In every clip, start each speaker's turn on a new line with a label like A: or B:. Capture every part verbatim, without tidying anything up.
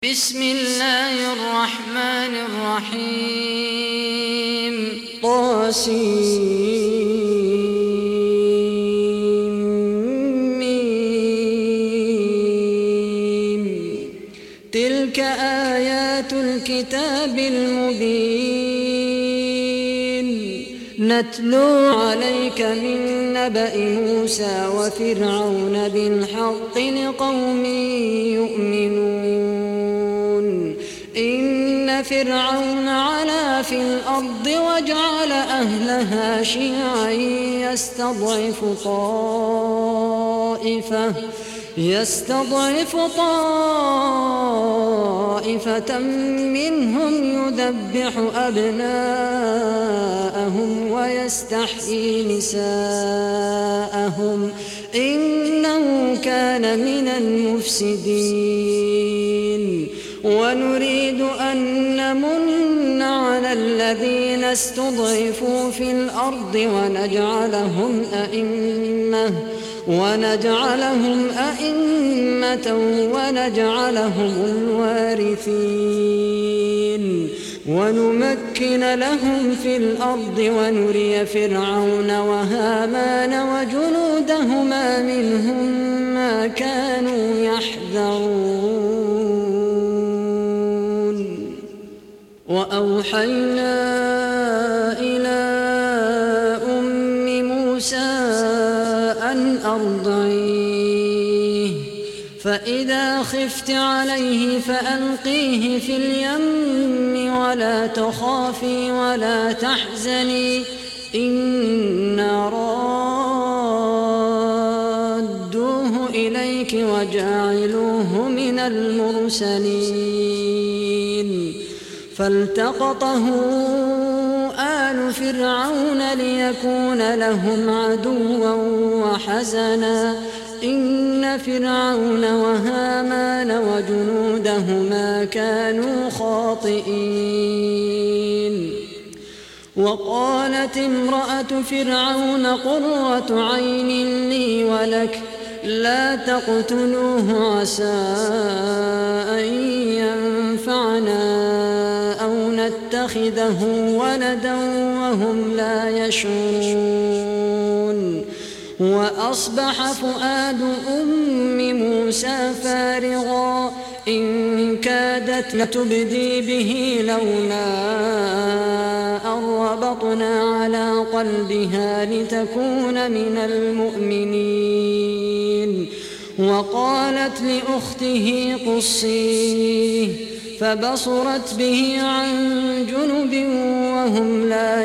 A: بسم الله الرحمن الرحيم طاسيم تلك آيات الكتاب المبين نتلو عليك من نبأ موسى وفرعون بالحق لقوم يؤمنون إن فرعون علا في الأرض وجعل أهلها شيعا يستضعف طائفة يستضعف طائفة منهم يذبح أبناءهم ويستحيي نساءهم إنه كان من المفسدين ونريد أن نمن على الذين استضعفوا في الأرض ونجعلهم أئمة ونجعلهم أئمة ونجعلهم الوارثين ونمكن لهم في الأرض ونري فرعون وهامان وجنودهما منهم ما كانوا يحذرون وأوحينا إلى أم موسى أن أرضعيه فإذا خفت عليه فألقيه في اليم ولا تخافي ولا تحزني إنا رادوه إليك وجاعلوه من المرسلين فالتقطه آل فرعون ليكون لهم عدوا وحزنا إن فرعون وهامان وجنودهما كانوا خاطئين وقالت امرأة فرعون قرة عين لي ولك لا تقتلوه عسى أن ينفعنا أو نتخذه ولدا وهم لا يشعرون وأصبح فؤاد أم موسى فارغا إن كادت لتبدي به لولا أن ربطنا على قلبها لتكون من المؤمنين وقالت لأخته قصيه فبصرت به عن جنب وهم لا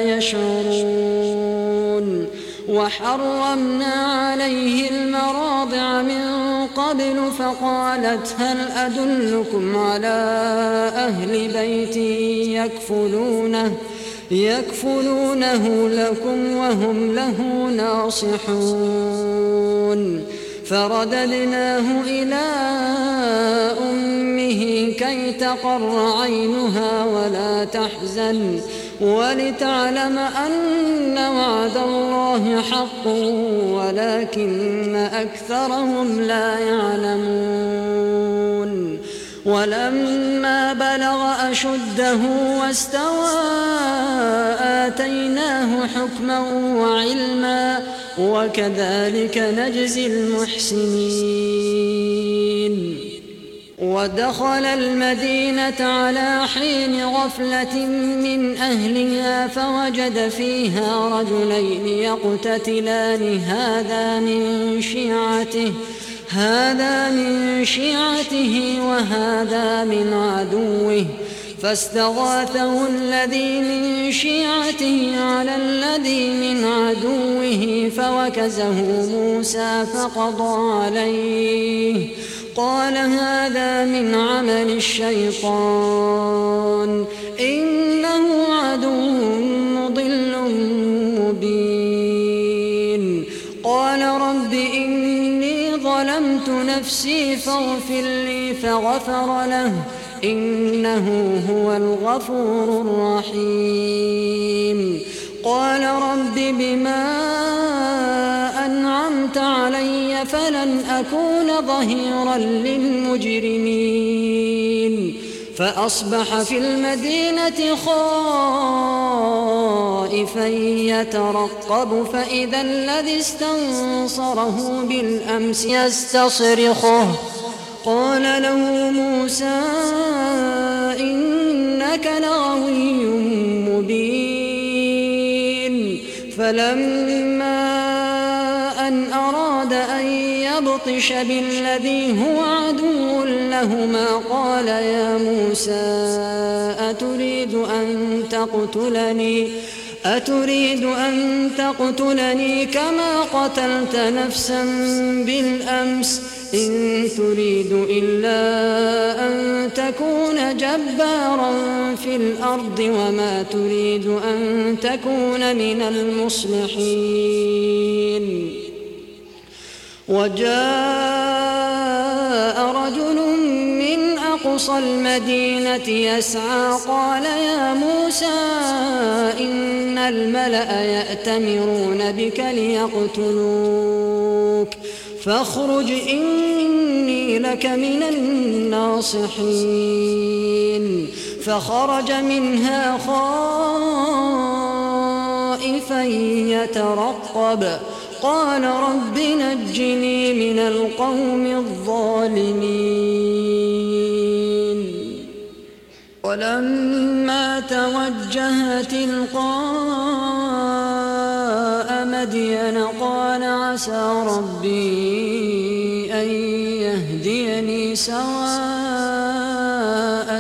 A: يشعرون وحرمنا عليه المراضع من قبل فقالت هل أدلكم على أهل بيت يكفلونه يكفلونه لكم وهم له ناصحون فرددناه إلى أمه كي تقر عينها ولا تحزن ولتعلم أن وعد الله حق ولكن أكثرهم لا يعلمون ولما بلغ أشده واستوى آتيناه حكما وعلما وكذلك نجزي المحسنين ودخل المدينة على حين غفلة من أهلها فوجد فيها رجلين يقتتلان هذا من شيعته هذا من شيعته وهذا من عدوه فاستغاثه الذي من شيعته على الذي من عدوه فوكزه موسى فقضى عليه قال هذا من عمل الشيطان إنه عدو مضل مبين قال رب إني ظلمت نفسي فاغفر لي فغفر له إنه هو الغفور الرحيم قال رب بما أنعمت علي فلن أكون ظهيرا للمجرمين فأصبح في المدينة خائفا يترقب فإذا الذي استنصره بالأمس يستصرخه قال له موسى إنك لغوي مبين. فلما أن أراد أن يبطش بالذي هو عدو لهما قال يا موسى أتريد أن تقتلني أتريد أن تقتلني كما قتلت نفسا بالأمس إن تريد إلا أن تكون جبارا في الأرض وما تريد أن تكون من المصلحين. وجاء رجل من أقصى المدينة يسعى قال يا موسى إن الملأ يأتمرون بك ليقتلوك فاخرج إني لك من الناصحين. فخرج منها خائفا يترقب قال رب نجني من القوم الظالمين. ولما توجه تلقاء مدين قال عسى ربي أن يهديني سواء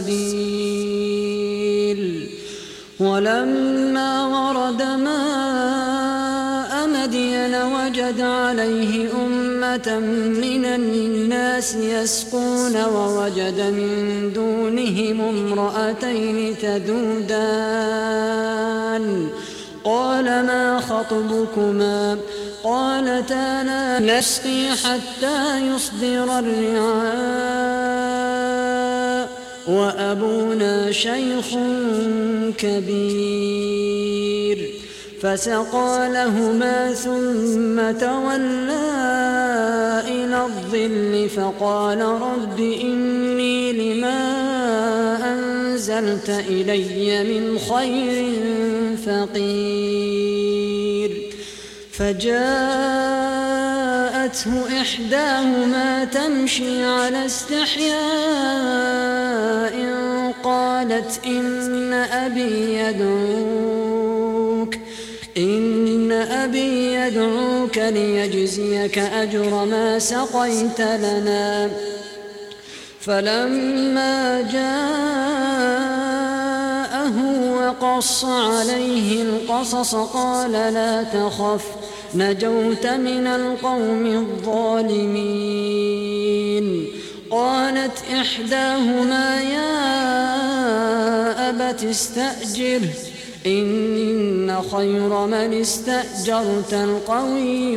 A: السبيل. ولما ورد ماء مدين وجد عليه أمة من الناس يسقون ووجد من دونهم امرأتين تذودان قال ما خطبكما قالتا لا نسقي حتى يصدر الرعاء وأبونا شيخ كبير. فسقى لهما ثم تولى إلى الظل فقال رب إني لما أنزلت إلي من خير فقير. فجاءته إحداهما تمشي على استحياء قالت إن أبي يدعوك إن أبي يدعوك ليجزيك أجر ما سقيت لنا. فلما جاءه وقص عليه القصص قال لا تخف نجوت من القوم الظالمين. قالت إحداهما يا أبت استأجره إن خير من استأجرت القوي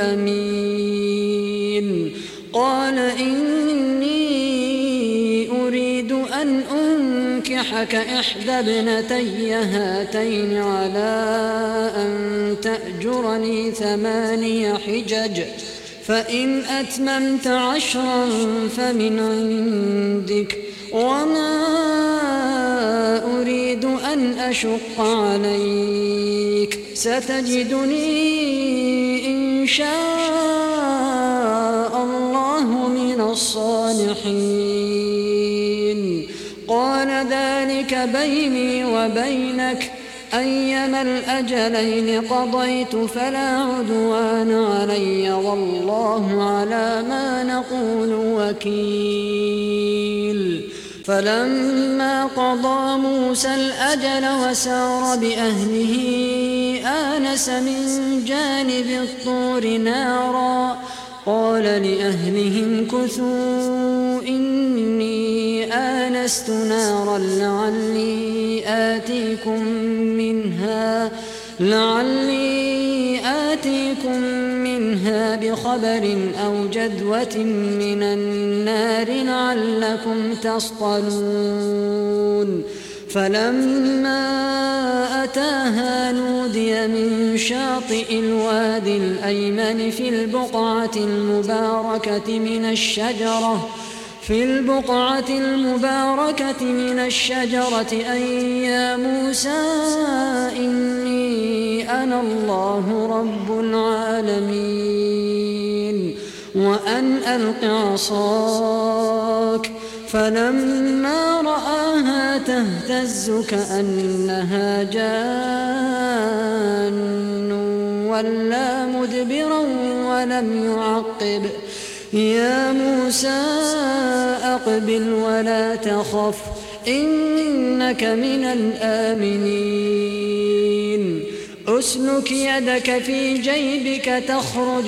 A: الأمين. قال إني أريد أن أنكحك إحدى ابنتي هاتين على أن تأجرني ثماني حجج فإن أتممت عشرا فمن عندك وما أريد أن أشق عليك ستجدني إن شاء الله من الصالحين. قال ذلك بيني وبينك أيما الأجلين قضيت فلا عدوان علي والله على ما نقول وكيل. فلما قضى موسى الأجل وسار بأهله آنس من جانب الطور نارا قال لأهلهم كثوا إني آنست نارا لعلي آتيكم منها لعلي آتيكم منها بخبر أو جذوة من النار لعلكم تصطلون. فلما أتاها نودي من شاطئ الوادي الأيمن في البقعة المباركة من الشجرة في البقعة المباركة من الشجرة أن يا موسى إني أنا الله رب العالمين وأن ألق عصاك. فلما رآها تهتز كأنها جان ولا مدبرا ولم يعقب. يا موسى أقبل ولا تخف إنك من الآمنين. أسلك يدك في جيبك تخرج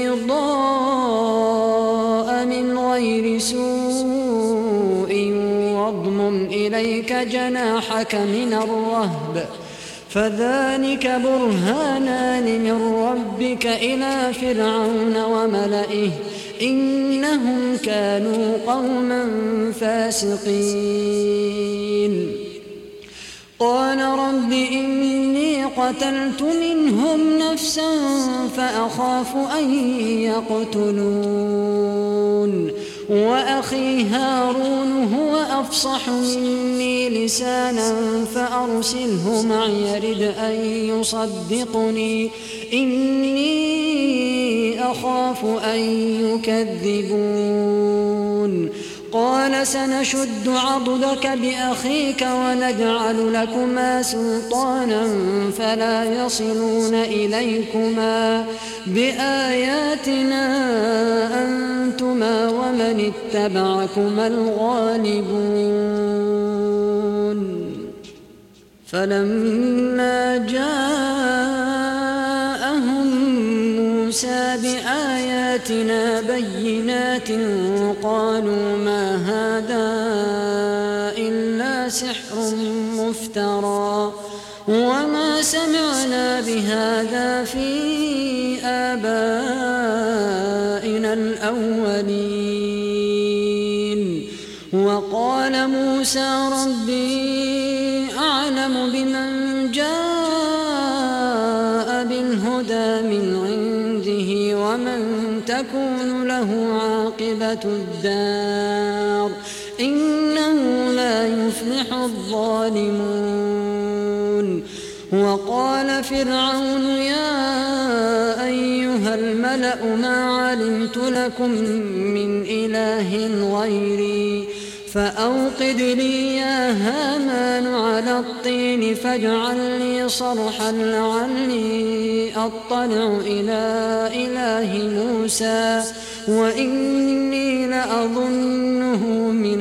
A: بيضاء من غير سوء واضمم إليك جناحك من الرهب فذلك برهانان من ربك إلى فرعون وملئه إنهم كانوا قوما فاسقين. قال رب إني قتلت منهم نفسا فأخاف أن يقتلون وأخي هارون هو أفصح مني لسانا فأرسله معي يرد أن يصدقني إني أخاف أن يكذبون. قال سنشد عضدك بأخيك ونجعل لكما سلطانا فلا يصلون إليكما بآياتنا أنتما ومن اتبعكما الغالبون. فلما جاءهم موسى بآياتنا بينات قالوا ما هذا إلا سحر مفترى وما سمعنا بهذا في آبائنا الأولين. وقال موسى ربي أعلم بمن جاء بالهدى من عنده ومن تكون له عاقبة الدار إنه لا يفلح الظالمون. وقال فرعون يا أيها الملأ ما علمت لكم من إله غيري فأوقد لي يا هامان على الطين فاجعل لي صرحا لعلي أطلع إلى إله موسى وإني لأظنه من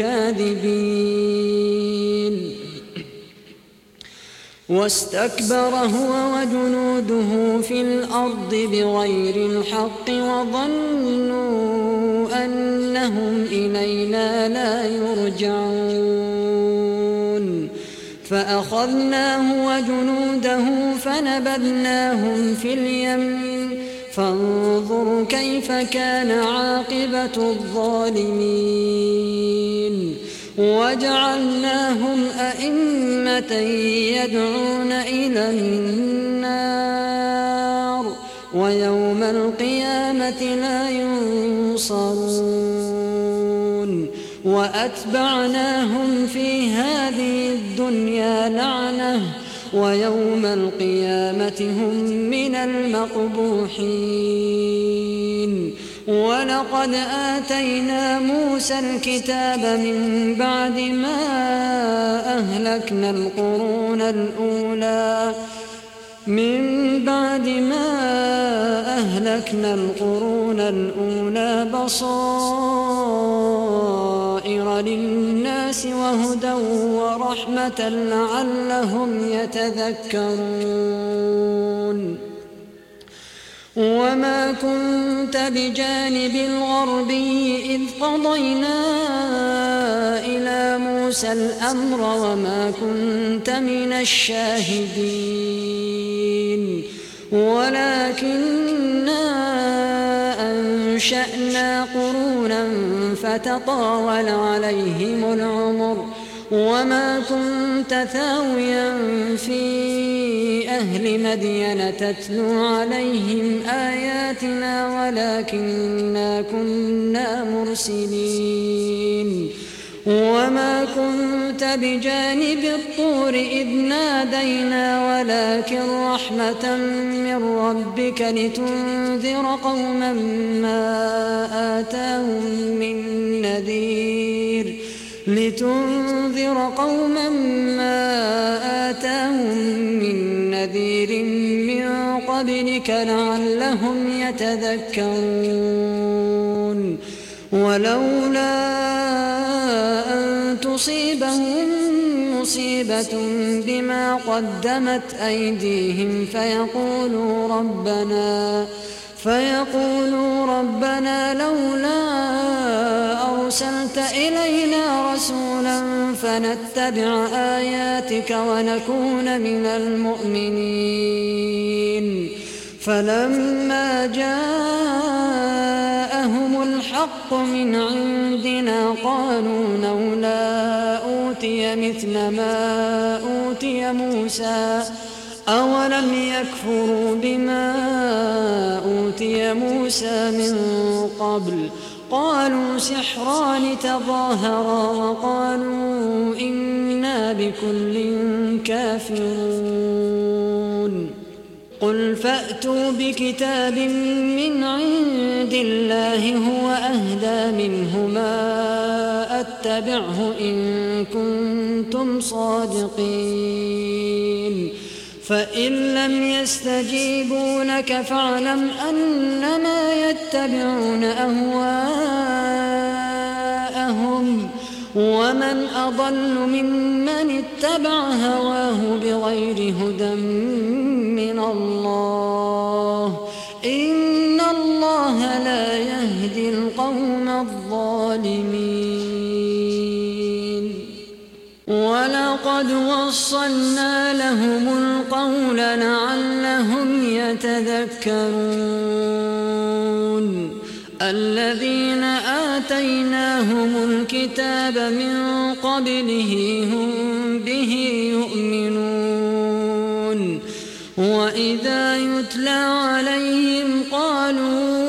A: الكاذبين. واستكبر هو وجنوده في الأرض بغير الحق وظنوا أنهم إلينا لا يرجعون. فأخذناه وجنوده فنبذناهم في اليم فانظر كيف كان عاقبة الظالمين. وجعلناهم أئمة يدعون إلى النار ويوم القيامة لا ينصرون. وأتبعناهم في هذه الدنيا لعنة ويوم القيامة هم من المقبوحين. ولقد آتينا موسى الكتاب من بعد ما أهلكنا القرون الأولى من بعد ما أهلكنا القرون الأولى بصائر للناس وهدى ورحمة لعلهم يتذكرون. وما كنت بجانب الغربي إذ قضينا إلى موسى الأمر وما كنت من الشاهدين ولكننا أنشأنا قرونا فتطاول عليهم العمر وما كنت ثاويا في أهل مدين تتلو عليهم آياتنا ولكننا كنا مرسلين وما كنت بجانب الطور إذ نادينا ولكن رحمة من ربك لتنذر قوما ما آتاهم من نذير لتنذر قوما ما آتاهم من نذير من قبلك لعلهم يتذكرون ولولا أن تصيبهم مصيبة بما قدمت أيديهم فيقولوا ربنا فيقولوا ربنا لولا أرسلت إلينا رسولا فنتبع آياتك ونكون من المؤمنين فلما جاءهم الحق من عندنا قالوا لولا أوتي مثل ما أوتي موسى أولم يكفروا بما أوتي موسى من قبل قالوا سحران تظاهرا وقالوا إنا بكل كافرون قل فأتوا بكتاب من عند الله هو أهدى منهما أتبعه إن كنتم صادقين فإن لم يستجيبوا لك فاعلم أنما يتبعون أهواءهم ومن أضل ممن اتبع هواه بغير هدى من الله إن الله لا يهدي القوم الظالمين ولقد وصلنا لهم القول لعلهم يتذكرون الذين آتيناهم الكتاب من قبله هم به يؤمنون وإذا يتلى عليهم قالوا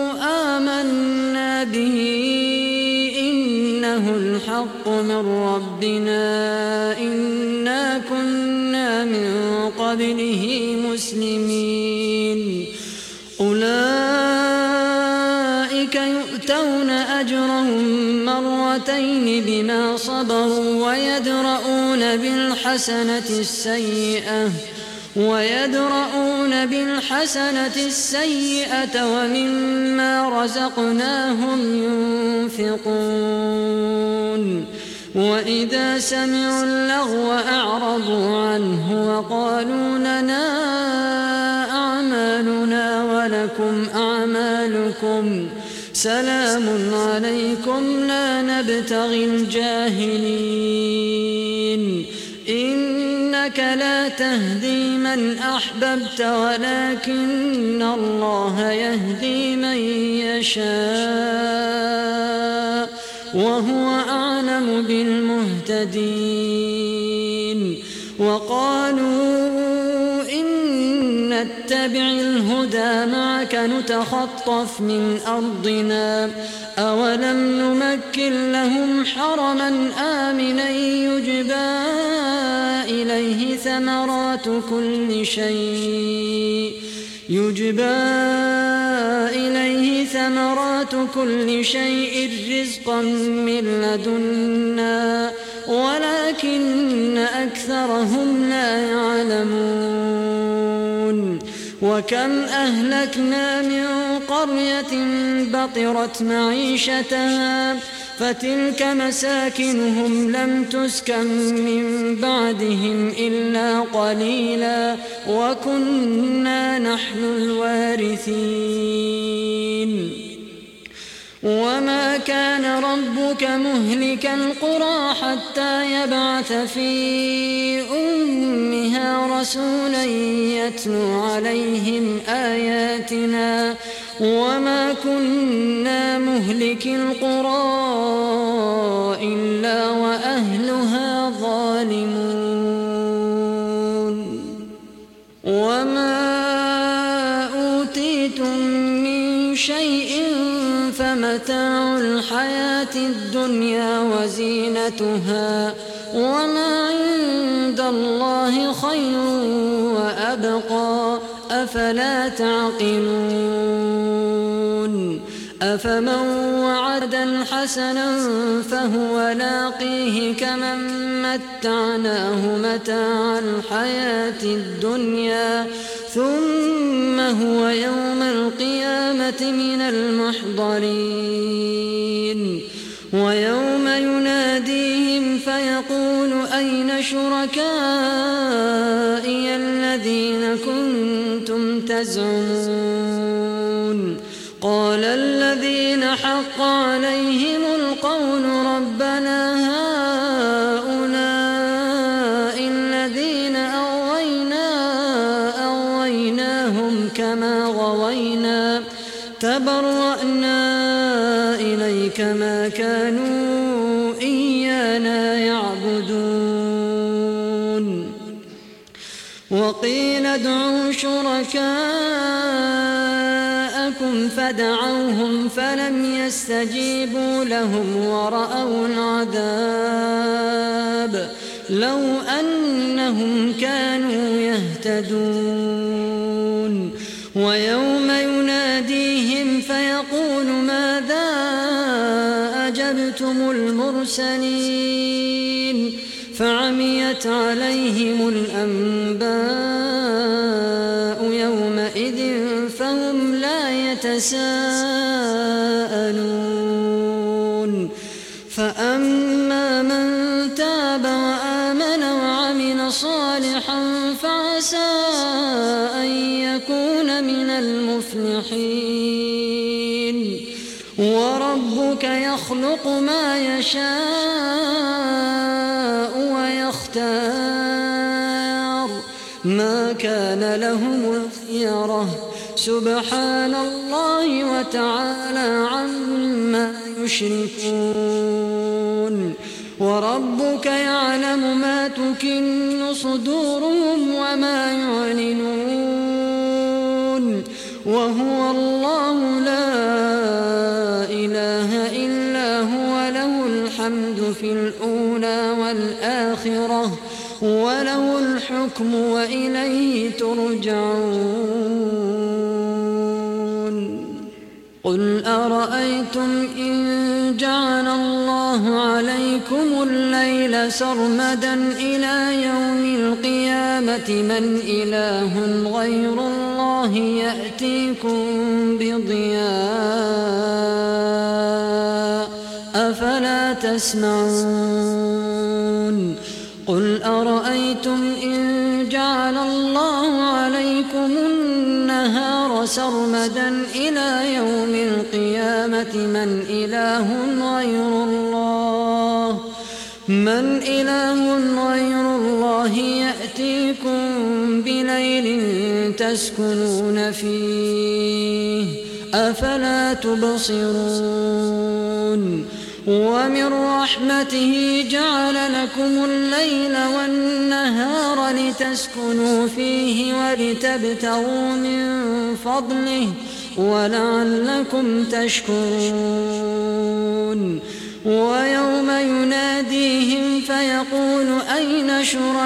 A: آمنا به إنه الحق من ربنا إنا كنا من قبله مسلمين أولئك يؤتون أجرهم مرتين بما صبروا ويدرؤون بالحسنة السيئة ويدرؤون بالحسنة السيئة ومما رزقناهم ينفقون وإذا سمعوا اللغو أعرضوا عنه وقالوا لنا أعمالنا ولكم أعمالكم سلام عليكم لا نبتغي الجاهلين إنك لا تهدي من أحببت ولكن الله يهدي من يشاء وهو أعلم بالمهتدين وقالوا إن نتبع الهدى معك نتخطف من أرضنا أولم نمكن لهم حرما آمنا يجبى إليه ثمرات كل شيء يجبى إليه ثمرات كل شيء رزقا من لدنا ولكن أكثرهم لا يعلمون وكم أهلكنا من قرية بطرت معيشتها فتلك مساكنهم لم تسكن من بعدهم إلا قليلا وكنا نحن الوارثين وما كان ربك مهلك القرى حتى يبعث في أمها رسولا يتلو عليهم آياتنا وما كنا مهلك القرى إلا وأهلها ظالمون وما أوتيتم من شيء فمتاع الحياة الدنيا وزينتها وما عند الله خير وأبقى أفلا تعقلون أفمن وعدا حسنا فهو لاقيه كمن متعناه متاع الحياة الدنيا ثم هو يوم القيامة من المحضرين ويوم يناديهم فيقول أين شركائي الذين كنتم تزعمون قال الذين حق عليهم القول ربنا هؤلاء الذين أغوينا أغويناهم كما غوينا تبرأنا إليك ما كانوا إيانا يعبدون وقيل ادعوا شركاءكم فدعوهم فلم يستجيبوا لهم ورأوا العذاب لو أنهم كانوا يهتدون ويوم يناديهم فيقول ماذا أجبتم المرسلين فعميت عليهم الأنباء يومئذ فهم لا يتساءلون فأما من تاب وآمن وعمل صالحا فعسى أن يكون من المفلحين وربك يخلق ما يشاء ويختار ما كان لهم الخيرة سبحان الله وتعالى عما يشركون وربك يعلم ما تكن صدورهم وما يعلنون وهو الله لا إله إلا هو له الحمد في الأولى والآخرة وله الحكم وإليه ترجعون قل أرأيتم إن جعل الله عليكم الليل سرمدا إلى يوم القيامة من إله غير الله يأتيكم بضياء أفلا تسمعون قل أرأيتم إن جعل الله عليكم النهار سرمدا إلى يوم القيامة من إله غير الله من إله غير الله يأتيكم بليل تسكنون فيه أفلا تبصرون ومن رحمته جعل لكم الليل والنهار لتسكنوا فيه ولتبتغوا من فضله ولعلكم تشكرون ويوم يناديهم فيقول أين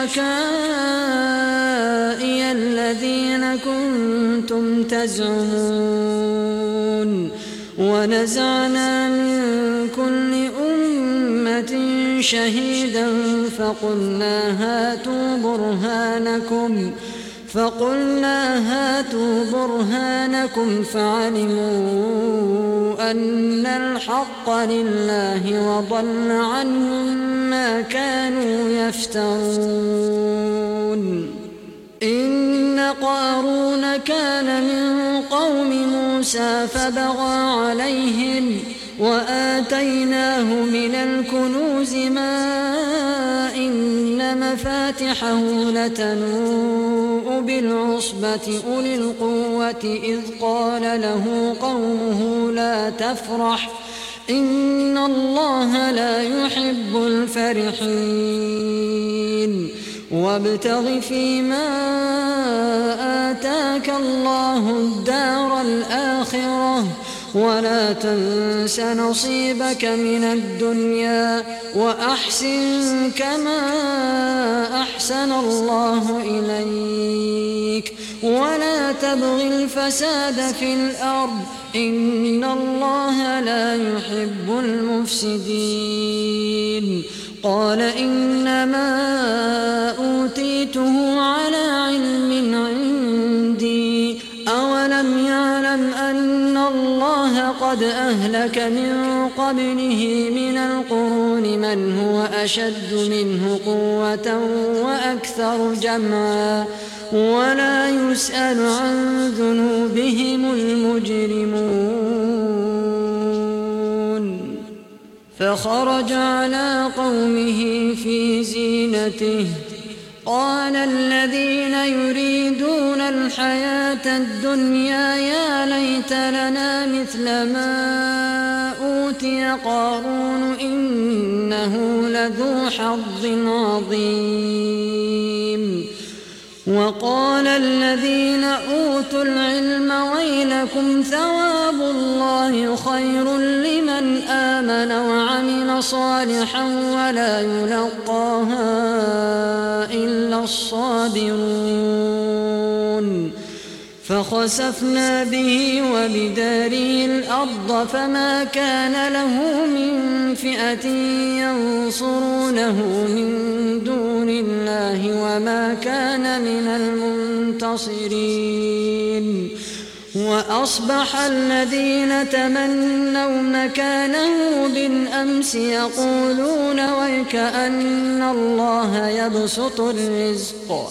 A: شركائي الذين كنتم تزعمون ونزعنا من كل أمة شهيدا فقلنا هاتوا برهانكم فقلنا هاتوا برهانكم فعلموا أن الحق لله وضل عنهم ما كانوا يفترون إن قارون كان من قوم موسى فبغى عليهم وآتيناه من الكنوز ما إن مفاتحه لتنوء أولي العصبة أولي القوة إذ قال له قومه لا تفرح إن الله لا يحب الفرحين وابتغ فيما آتاك الله الدار الآخرة ولا تنس نصيبك من الدنيا وأحسن كما أحسن الله إليك ولا تبغ الفساد في الأرض إن الله لا يحب المفسدين قال إنما أوتيته على علم عندي أولم يعلم أن الله قد أهلك من قبله من القرون من هو أشد منه قوة وأكثر جمعا ولا يسأل عن ذنوبهم المجرمون فخرج على قومه في زينته قال الذين يريدون الحياة الدنيا يا ليت لنا مثل ما أوتي قارون إنه لذو حظ عظيم وقال الذين أوتوا العلم ويلكم ثواب الله خير لمن آمن وعمل صالحا ولا يلقاها إلا الصابرون فخسفنا به وبداره الأرض فما كان له من فئة ينصرونه من دون الله وما كان من المنتصرين وأصبح الذين تمنوا مكانه بالأمس يقولون ويكأن الله يبسط الرزق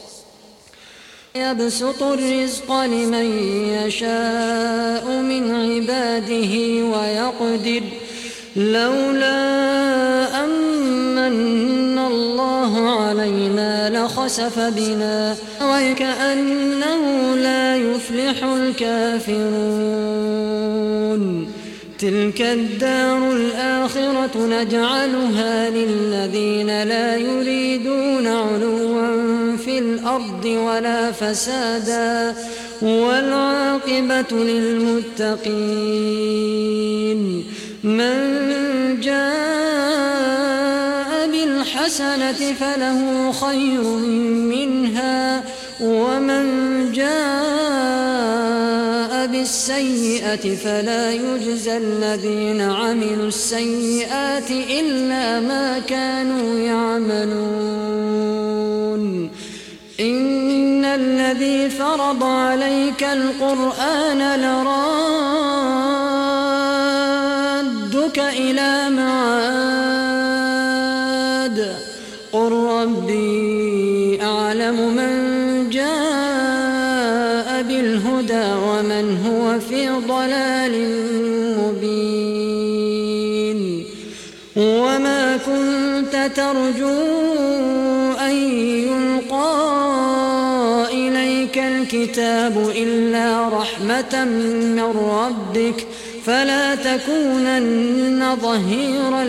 A: يبسط الرزق لمن يشاء من عباده ويقدر لولا أمن الله علينا لخسف بنا وكأنه لا يفلح الكافرون تلك الدار الآخرة نجعلها للذين لا يريدون علوا في الأرض ولا فسادا والعاقبة للمتقين من جاء بالحسنة فله خير منها ومن جاء بالسيئة فلا يجزى الذين عملوا السيئات إلا ما كانوا يعملون إن الذي فرض عليك القرآن لرادك إلى معاد قل ربي أعلم من جاء بالهدى ومن هو في ضلال مبين وما كنت ترجو أن يلقى إليك الكتاب إلا رحمة من ربك فلا تكونن ظهيرا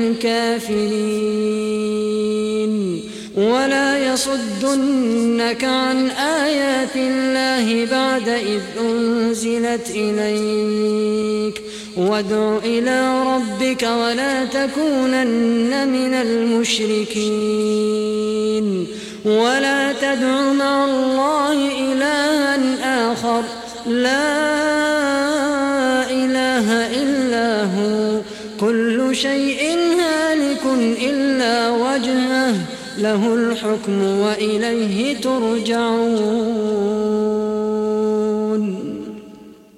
A: للكافرين ولا يصدنك عن آيات الله بعد إذ أنزلت إليك وادع إلى ربك ولا تكونن من المشركين ولا تدع مع الله إلها آخر لا إله إلا هو كل شيء هالك إلا وجهه له الحكم وإليه ترجعون.